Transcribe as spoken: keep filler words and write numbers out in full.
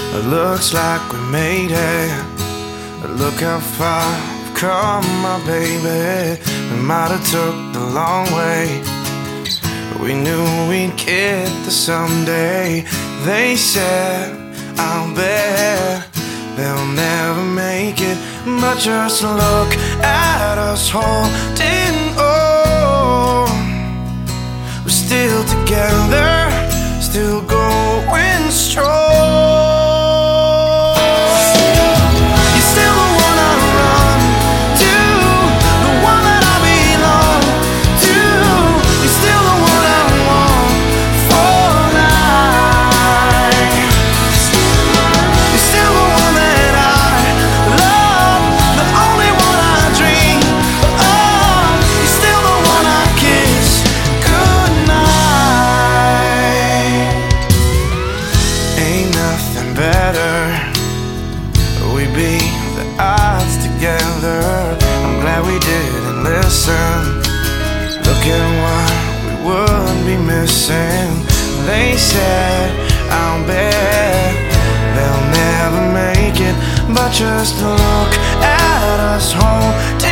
It looks like we made it. Look how far we've come, my baby. We might have took the long way, but we knew we'd get there someday. They said, I'll bet they'll never make it, but just look at us holding on. We're still together, still going strong. We beat the odds together. I'm glad we didn't listen. Look at what we would be missing. They said, I'll bet they'll never make it, but just look at us holding